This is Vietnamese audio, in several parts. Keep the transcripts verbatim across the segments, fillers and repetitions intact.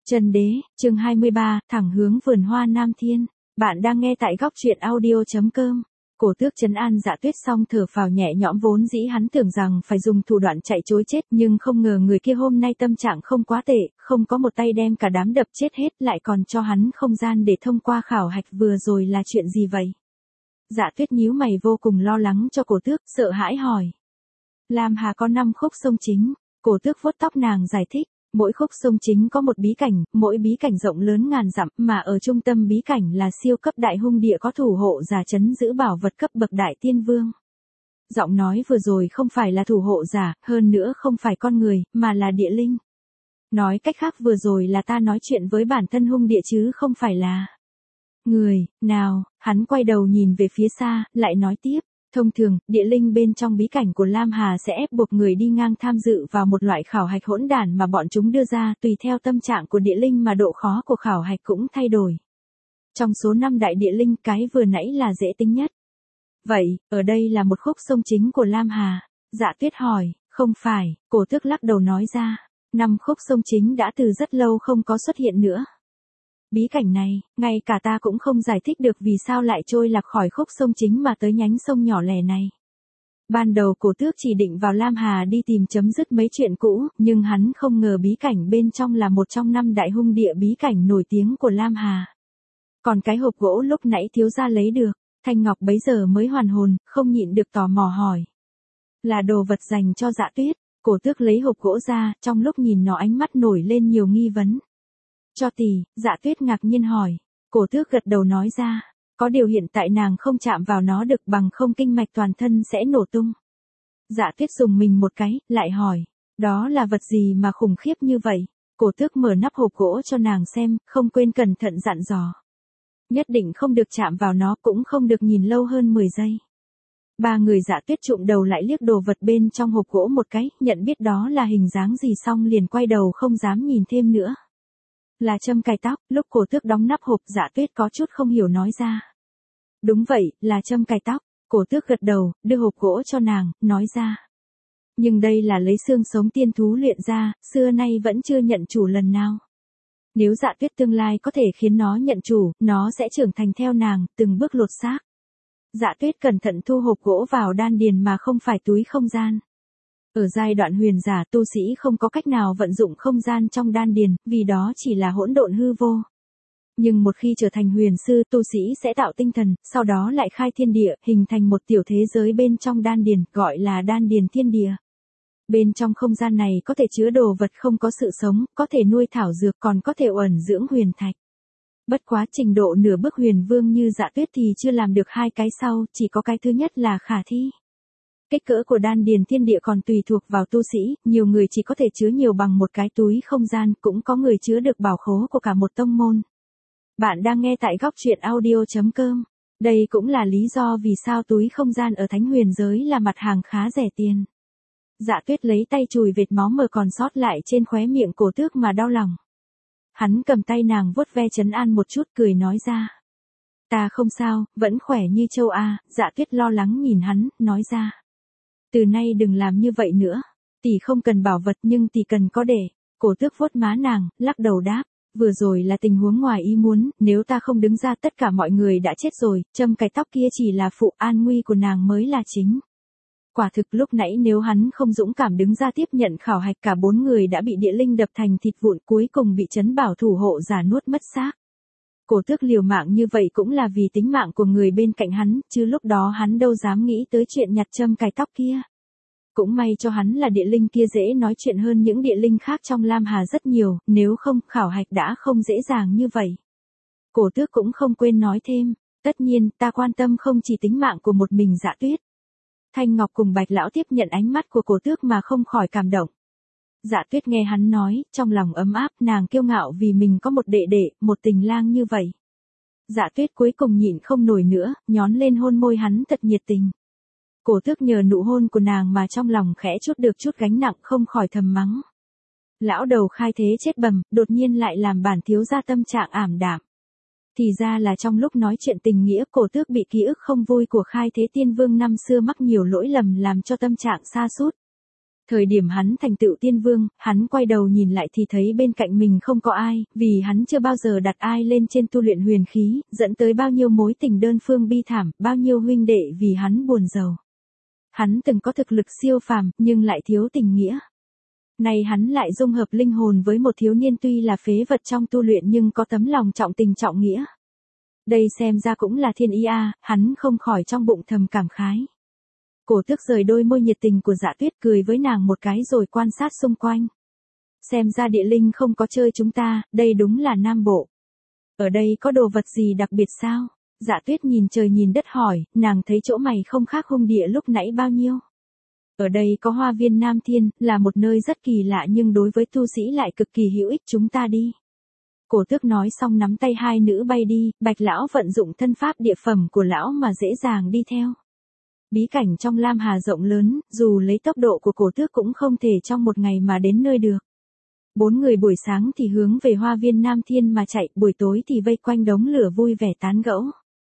Chân đế, chương hai mươi ba, thẳng hướng vườn hoa Nam Thiên. Bạn đang nghe tại góc truyện audio chấm com. Cổ Tước trấn an Dạ Tuyết xong thở phào nhẹ nhõm, vốn dĩ hắn tưởng rằng phải dùng thủ đoạn chạy trối chết, nhưng không ngờ người kia hôm nay tâm trạng không quá tệ, không có một tay đem cả đám đập chết hết, lại còn cho hắn không gian để thông qua khảo hạch. Vừa rồi là chuyện gì vậy? Dạ Tuyết nhíu mày vô cùng lo lắng cho Cổ Tước, sợ hãi hỏi. Lam Hà có năm khúc sông chính. Cổ Tước vuốt tóc nàng giải thích. Mỗi khúc sông chính có một bí cảnh, mỗi bí cảnh rộng lớn ngàn dặm, mà ở trung tâm bí cảnh là siêu cấp đại hung địa có thủ hộ giả trấn giữ bảo vật cấp bậc đại tiên vương. Giọng nói vừa rồi không phải là thủ hộ giả, hơn nữa không phải con người, mà là địa linh. Nói cách khác vừa rồi là ta nói chuyện với bản thân hung địa chứ không phải là người. Nào, hắn quay đầu nhìn về phía xa, lại nói tiếp. Thông thường, địa linh bên trong bí cảnh của Lam Hà sẽ ép buộc người đi ngang tham dự vào một loại khảo hạch hỗn đản mà bọn chúng đưa ra, tùy theo tâm trạng của địa linh mà độ khó của khảo hạch cũng thay đổi. Trong số năm đại địa linh, cái vừa nãy là dễ tính nhất. Vậy, ở đây là một khúc sông chính của Lam Hà. Dạ Tuyết hỏi, không phải, Cổ Tước lắc đầu nói ra. Năm khúc sông chính đã từ rất lâu không có xuất hiện nữa. Bí cảnh này, ngay cả ta cũng không giải thích được vì sao lại trôi lạc khỏi khúc sông chính mà tới nhánh sông nhỏ lẻ này. Ban đầu Cổ Tước chỉ định vào Lam Hà đi tìm chấm dứt mấy chuyện cũ, nhưng hắn không ngờ bí cảnh bên trong là một trong năm đại hung địa bí cảnh nổi tiếng của Lam Hà. Còn cái hộp gỗ lúc nãy thiếu gia lấy được, Thanh Ngọc bấy giờ mới hoàn hồn, không nhịn được tò mò hỏi. Là đồ vật dành cho Dạ Tuyết. Cổ Tước lấy hộp gỗ ra, trong lúc nhìn nó ánh mắt nổi lên nhiều nghi vấn. Cho tỷ, Dạ Tuyết ngạc nhiên hỏi. Cổ Tước gật đầu nói ra, có điều hiện tại nàng không chạm vào nó được, bằng không kinh mạch toàn thân sẽ nổ tung. Dạ Tuyết dùng mình một cái, lại hỏi, đó là vật gì mà khủng khiếp như vậy? Cổ Tước mở nắp hộp gỗ cho nàng xem, không quên cẩn thận dặn dò. Nhất định không được chạm vào nó, cũng không được nhìn lâu hơn mười giây. Ba người Dạ Tuyết trụm đầu lại liếc đồ vật bên trong hộp gỗ một cái, nhận biết đó là hình dáng gì xong liền quay đầu không dám nhìn thêm nữa. Là châm cài tóc. Lúc Cổ Tước đóng nắp hộp, Dạ Tuyết có chút không hiểu nói ra. Đúng vậy, là châm cài tóc. Cổ Tước gật đầu, đưa hộp gỗ cho nàng, nói ra. Nhưng đây là lấy xương sống tiên thú luyện ra, xưa nay vẫn chưa nhận chủ lần nào. Nếu Dạ Tuyết tương lai có thể khiến nó nhận chủ, nó sẽ trưởng thành theo nàng, từng bước lột xác. Dạ Tuyết cẩn thận thu hộp gỗ vào đan điền mà không phải túi không gian. Ở giai đoạn huyền giả, tu sĩ không có cách nào vận dụng không gian trong đan điền, vì đó chỉ là hỗn độn hư vô. Nhưng một khi trở thành huyền sư, tu sĩ sẽ tạo tinh thần, sau đó lại khai thiên địa, hình thành một tiểu thế giới bên trong đan điền, gọi là đan điền thiên địa. Bên trong không gian này có thể chứa đồ vật không có sự sống, có thể nuôi thảo dược, còn có thể ẩn dưỡng huyền thạch. Bất quá trình độ nửa bước huyền vương như Dạ Tuyết thì chưa làm được hai cái sau, chỉ có cái thứ nhất là khả thi. Kích cỡ của đan điền thiên địa còn tùy thuộc vào tu sĩ, nhiều người chỉ có thể chứa nhiều bằng một cái túi không gian, cũng có người chứa được bảo khố của cả một tông môn. Bạn đang nghe tại góc truyện audio chấm com. Đây cũng là lý do vì sao túi không gian ở Thánh Huyền giới là mặt hàng khá rẻ tiền. Dạ Tuyết lấy tay chùi vệt máu mờ còn sót lại trên khóe miệng Cổ Tước mà đau lòng. Hắn cầm tay nàng vuốt ve trấn an một chút, cười nói ra. Ta không sao, vẫn khỏe như châu A. Dạ Tuyết lo lắng nhìn hắn, nói ra. Từ nay đừng làm như vậy nữa. Tỷ không cần bảo vật nhưng tỷ cần có để. Cổ Tước vuốt má nàng, lắc đầu đáp. Vừa rồi là tình huống ngoài ý muốn, nếu ta không đứng ra tất cả mọi người đã chết rồi, châm cài tóc kia chỉ là phụ, an nguy của nàng mới là chính. Quả thực lúc nãy nếu hắn không dũng cảm đứng ra tiếp nhận khảo hạch, cả bốn người đã bị địa linh đập thành thịt vụn, cuối cùng bị trấn bảo thủ hộ giả nuốt mất xác. Cổ Tước liều mạng như vậy cũng là vì tính mạng của người bên cạnh hắn, chứ lúc đó hắn đâu dám nghĩ tới chuyện nhặt châm cài tóc kia. Cũng may cho hắn là địa linh kia dễ nói chuyện hơn những địa linh khác trong Lam Hà rất nhiều, nếu không khảo hạch đã không dễ dàng như vậy. Cổ Tước cũng không quên nói thêm, tất nhiên ta quan tâm không chỉ tính mạng của một mình Dạ Tuyết. Thanh Ngọc cùng Bạch Lão tiếp nhận ánh mắt của Cổ Tước mà không khỏi cảm động. Dạ Tuyết nghe hắn nói, trong lòng ấm áp, nàng kiêu ngạo vì mình có một đệ đệ, một tình lang như vậy. Dạ Tuyết cuối cùng nhịn không nổi nữa, nhón lên hôn môi hắn thật nhiệt tình. Cổ Tước nhờ nụ hôn của nàng mà trong lòng khẽ chút được chút gánh nặng, không khỏi thầm mắng. Lão đầu khai thế chết bầm, đột nhiên lại làm bản thiếu gia tâm trạng ảm đạm. Thì ra là trong lúc nói chuyện tình nghĩa, Cổ Tước bị ký ức không vui của khai thế tiên vương năm xưa mắc nhiều lỗi lầm làm cho tâm trạng sa sút. Thời điểm hắn thành tựu tiên vương, hắn quay đầu nhìn lại thì thấy bên cạnh mình không có ai, vì hắn chưa bao giờ đặt ai lên trên tu luyện huyền khí, dẫn tới bao nhiêu mối tình đơn phương bi thảm, bao nhiêu huynh đệ vì hắn buồn rầu. Hắn từng có thực lực siêu phàm, nhưng lại thiếu tình nghĩa. Nay hắn lại dung hợp linh hồn với một thiếu niên tuy là phế vật trong tu luyện nhưng có tấm lòng trọng tình trọng nghĩa. Đây xem ra cũng là thiên ý a, hắn không khỏi trong bụng thầm cảm khái. Cổ Tước rời đôi môi nhiệt tình của Dạ Tuyết cười với nàng một cái rồi quan sát xung quanh. Xem ra địa linh không có chơi chúng ta, đây đúng là Nam Bộ. Ở đây có đồ vật gì đặc biệt sao? Dạ Tuyết nhìn trời nhìn đất hỏi, nàng thấy chỗ mày không khác hung địa lúc nãy bao nhiêu. Ở đây có hoa viên Nam Thiên, là một nơi rất kỳ lạ nhưng đối với tu sĩ lại cực kỳ hữu ích, chúng ta đi. Cổ Tước nói xong nắm tay hai nữ bay đi, Bạch lão vận dụng thân pháp địa phẩm của lão mà dễ dàng đi theo. Bí cảnh trong Lam Hà rộng lớn, dù lấy tốc độ của Cổ Tước cũng không thể trong một ngày mà đến nơi được. Bốn người buổi sáng thì hướng về hoa viên Nam Thiên mà chạy, buổi tối thì vây quanh đống lửa vui vẻ tán gẫu.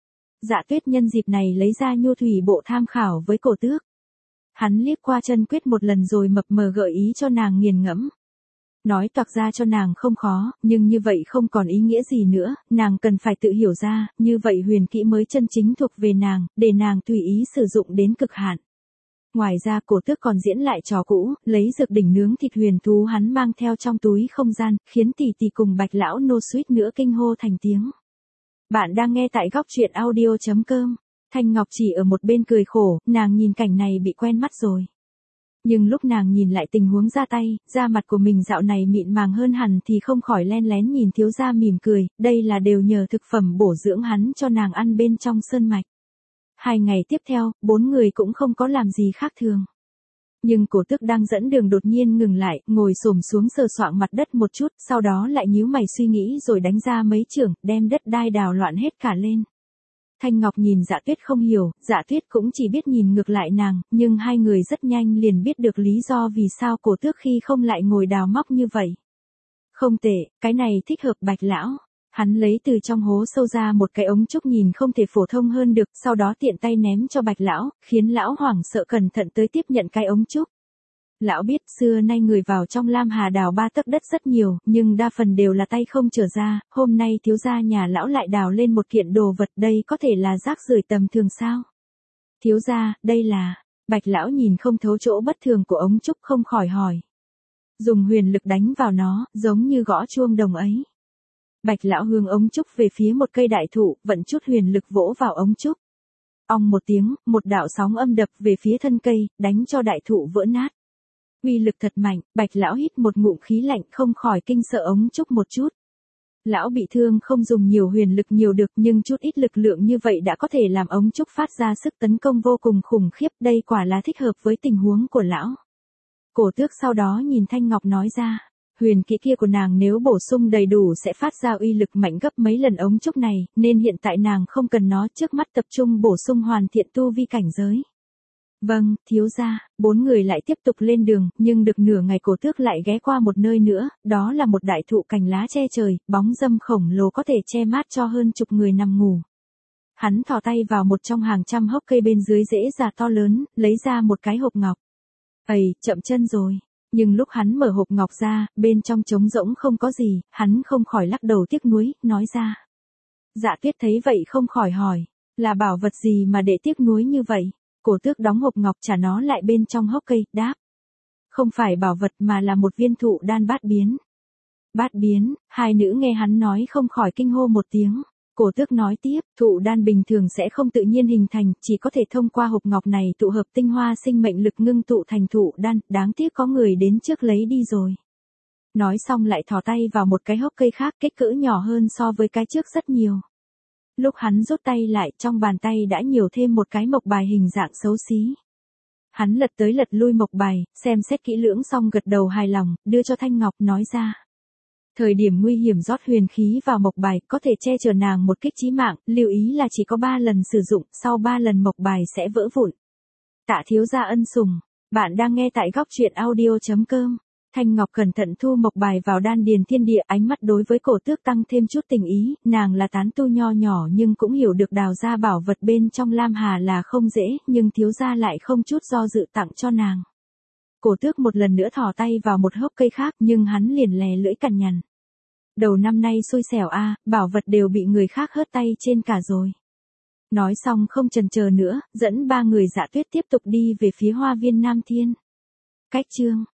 Dạ Tuyết nhân dịp này lấy ra nhu thủy bộ tham khảo với Cổ Tước. Hắn liếc qua chân quyết một lần rồi mập mờ gợi ý cho nàng nghiền ngẫm. Nói toạc ra cho nàng không khó, nhưng như vậy không còn ý nghĩa gì nữa, nàng cần phải tự hiểu ra, như vậy huyền kỹ mới chân chính thuộc về nàng, để nàng tùy ý sử dụng đến cực hạn. Ngoài ra Cổ Tước còn diễn lại trò cũ, lấy dược đỉnh nướng thịt huyền thú hắn mang theo trong túi không gian, khiến tỷ tỷ cùng Bạch lão nô suýt nữa kinh hô thành tiếng. Bạn đang nghe tại góc truyện audio chấm com. Thanh Ngọc chỉ ở một bên cười khổ, nàng nhìn cảnh này bị quen mắt rồi. Nhưng lúc nàng nhìn lại tình huống ra tay, da mặt của mình dạo này mịn màng hơn hẳn thì không khỏi len lén nhìn thiếu gia mỉm cười, đây là đều nhờ thực phẩm bổ dưỡng hắn cho nàng ăn bên trong sơn mạch. Hai ngày tiếp theo, bốn người cũng không có làm gì khác thường. Nhưng Cổ Tước đang dẫn đường đột nhiên ngừng lại, ngồi xổm xuống sờ soạng mặt đất một chút, sau đó lại nhíu mày suy nghĩ rồi đánh ra mấy chưởng, đem đất đai đào loạn hết cả lên. Thanh Ngọc nhìn Dạ Tuyết không hiểu, Dạ Tuyết cũng chỉ biết nhìn ngược lại nàng, nhưng hai người rất nhanh liền biết được lý do vì sao Cổ Tước khi không lại ngồi đào móc như vậy. Không tệ, cái này thích hợp Bạch lão. Hắn lấy từ trong hố sâu ra một cái ống trúc nhìn không thể phổ thông hơn được, sau đó tiện tay ném cho Bạch lão, khiến lão hoảng sợ cẩn thận tới tiếp nhận cái ống trúc. Lão biết xưa nay người vào trong Lam Hà đào ba tấc đất rất nhiều, nhưng đa phần đều là tay không trở ra, hôm nay thiếu gia nhà lão lại đào lên một kiện đồ vật, đây có thể là rác rưởi tầm thường sao? Thiếu gia, đây là, Bạch lão nhìn không thấu chỗ bất thường của ống trúc không khỏi hỏi. Dùng huyền lực đánh vào nó, giống như gõ chuông đồng ấy. Bạch lão hướng ống trúc về phía một cây đại thụ, vận chút huyền lực vỗ vào ống trúc. Ong một tiếng, một đạo sóng âm đập về phía thân cây, đánh cho đại thụ vỡ nát. Uy lực thật mạnh, Bạch lão hít một ngụm khí lạnh không khỏi kinh sợ ống trúc một chút. Lão bị thương không dùng nhiều huyền lực nhiều được nhưng chút ít lực lượng như vậy đã có thể làm ống trúc phát ra sức tấn công vô cùng khủng khiếp, đây quả là thích hợp với tình huống của lão. Cổ Tước sau đó nhìn Thanh Ngọc nói ra, huyền kỹ kia của nàng nếu bổ sung đầy đủ sẽ phát ra uy lực mạnh gấp mấy lần ống trúc này, nên hiện tại nàng không cần nó, trước mắt tập trung bổ sung hoàn thiện tu vi cảnh giới. Vâng, thiếu gia, bốn người lại tiếp tục lên đường, nhưng được nửa ngày Cổ Tước lại ghé qua một nơi nữa, đó là một đại thụ cành lá che trời, bóng râm khổng lồ có thể che mát cho hơn chục người nằm ngủ. Hắn thò tay vào một trong hàng trăm hốc cây bên dưới rễ già to lớn, lấy ra một cái hộp ngọc. Ây, chậm chân rồi. Nhưng lúc hắn mở hộp ngọc ra, bên trong trống rỗng không có gì, hắn không khỏi lắc đầu tiếc nuối, nói ra. Dạ Tuyết thấy vậy không khỏi hỏi, là bảo vật gì mà để tiếc nuối như vậy? Cổ Tước đóng hộp ngọc trả nó lại bên trong hốc cây, đáp. Không phải bảo vật mà là một viên thụ đan bát biến. Bát biến, hai nữ nghe hắn nói không khỏi kinh hô một tiếng. Cổ Tước nói tiếp, thụ đan bình thường sẽ không tự nhiên hình thành, chỉ có thể thông qua hộp ngọc này tụ hợp tinh hoa sinh mệnh lực ngưng tụ thành thụ đan, đáng tiếc có người đến trước lấy đi rồi. Nói xong lại thò tay vào một cái hốc cây khác kích cỡ nhỏ hơn so với cái trước rất nhiều. Lúc hắn rút tay lại, trong bàn tay đã nhiều thêm một cái mộc bài hình dạng xấu xí. Hắn lật tới lật lui mộc bài, xem xét kỹ lưỡng xong gật đầu hài lòng, đưa cho Thanh Ngọc nói ra. Thời điểm nguy hiểm rót huyền khí vào mộc bài, có thể che chở nàng một kích chí mạng, lưu ý là chỉ có ba lần sử dụng, sau ba lần mộc bài sẽ vỡ vụn. Tạ thiếu gia ân sủng, bạn đang nghe tại góc truyện audio chấm com. Thanh Ngọc cẩn thận thu mộc bài vào đan điền thiên địa, ánh mắt đối với Cổ Tước tăng thêm chút tình ý, nàng là tán tu nho nhỏ nhưng cũng hiểu được đào ra bảo vật bên trong Lam Hà là không dễ, nhưng thiếu gia lại không chút do dự tặng cho nàng. Cổ tước một lần nữa thò tay vào một hốc cây khác nhưng hắn liền lè lưỡi cằn nhằn. Đầu năm nay xui xẻo a, bảo vật đều bị người khác hớt tay trên cả rồi. Nói xong không chần chờ nữa, dẫn ba người Dạ Tuyết tiếp tục đi về phía hoa viên Nam Thiên. Cách chương